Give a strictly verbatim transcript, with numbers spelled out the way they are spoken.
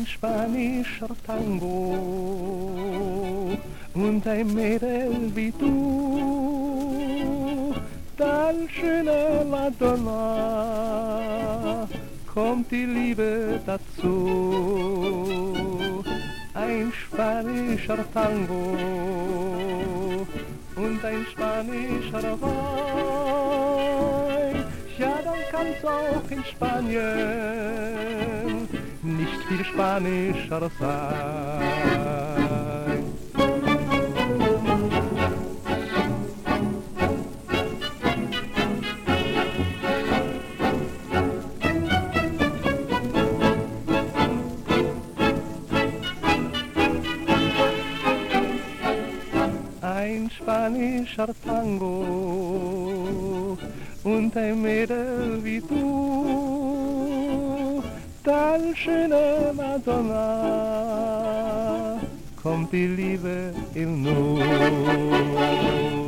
ein spanischer Tango und ein Mädel wie du, dann schöne Madonna, kommt die Liebe dazu. Ein spanischer Tango und ein spanischer Wein, ja, dann kann's auch in Spanien nicht viel spanischer sein. Ein spanischer Tango und ein Mädel wie du, dann schöne Madonna, kommt die Liebe im Nu.